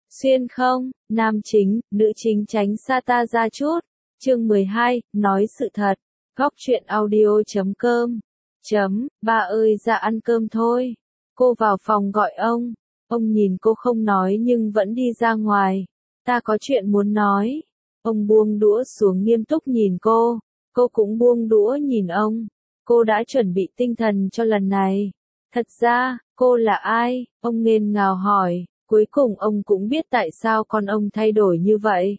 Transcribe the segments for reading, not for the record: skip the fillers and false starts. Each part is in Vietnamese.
Xuyên không, nam chính, nữ chính tránh xa ta ra chút. Chương 12, nói sự thật. Góc truyện audio.com. Ba ơi ra ăn cơm thôi. Cô vào phòng gọi ông. Ông nhìn cô không nói nhưng vẫn đi ra ngoài. Ta có chuyện muốn nói. Ông buông đũa xuống nghiêm túc nhìn cô. Cô cũng buông đũa nhìn ông. Cô đã chuẩn bị tinh thần cho lần này. Thật ra, cô là ai? Ông nghẹn ngào hỏi. Cuối cùng ông cũng biết tại sao con ông thay đổi như vậy.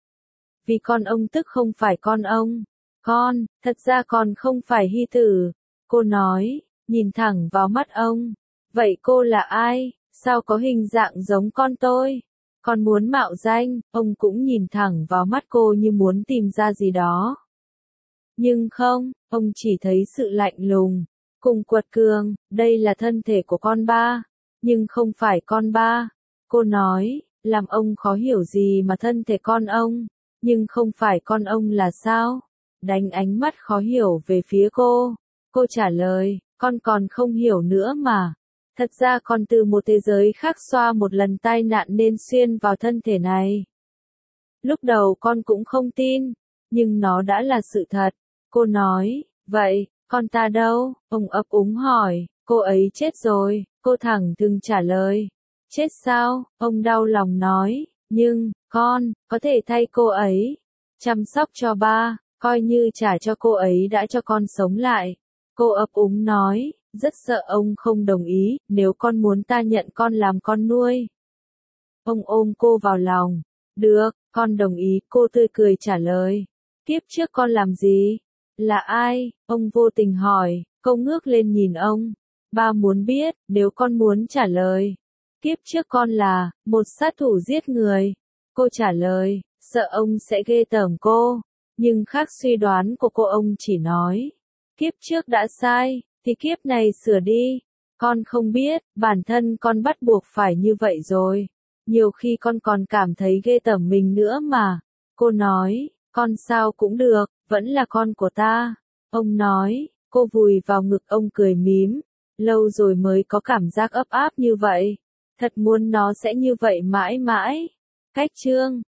Vì con ông tức không phải con ông. Con, thật ra con không phải Hy Tử. Cô nói, nhìn thẳng vào mắt ông. Vậy cô là ai? Sao có hình dạng giống con tôi? Con muốn mạo danh, ông cũng nhìn thẳng vào mắt cô như muốn tìm ra gì đó. Nhưng không, ông chỉ thấy sự lạnh lùng, cùng quật cường, đây là thân thể của con ba, nhưng không phải con ba. Cô nói, làm ông khó hiểu gì mà thân thể con ông, nhưng không phải con ông là sao? Đánh ánh mắt khó hiểu về phía cô. Cô trả lời, con còn không hiểu nữa mà. Thật ra con từ một thế giới khác xoa một lần tai nạn nên xuyên vào thân thể này. Lúc đầu con cũng không tin, nhưng nó đã là sự thật. Cô nói, vậy, con ta đâu? Ông ấp úng hỏi, cô ấy chết rồi, cô thẳng thừng trả lời. Chết sao? Ông đau lòng nói, nhưng, con, có thể thay cô ấy. Chăm sóc cho ba, coi như trả cho cô ấy đã cho con sống lại. Cô ấp úng nói, rất sợ ông không đồng ý, nếu con muốn ta nhận con làm con nuôi. Ông ôm cô vào lòng. Được, con đồng ý, cô tươi cười trả lời. Kiếp trước con làm gì? Là ai? Ông vô tình hỏi, cô ngước lên nhìn ông. Ba muốn biết, nếu con muốn trả lời. Kiếp trước con là, một sát thủ giết người. Cô trả lời, sợ ông sẽ ghê tởm cô. Nhưng khác suy đoán của cô ông chỉ nói. Kiếp trước đã sai, thì kiếp này sửa đi. Con không biết, bản thân con bắt buộc phải như vậy rồi. Nhiều khi con còn cảm thấy ghê tởm mình nữa mà. Cô nói, con sao cũng được, vẫn là con của ta. Ông nói, cô vùi vào ngực ông cười mím. Lâu rồi mới có cảm giác ấp áp như vậy. Thật muốn nó sẽ như vậy mãi mãi. Cách chương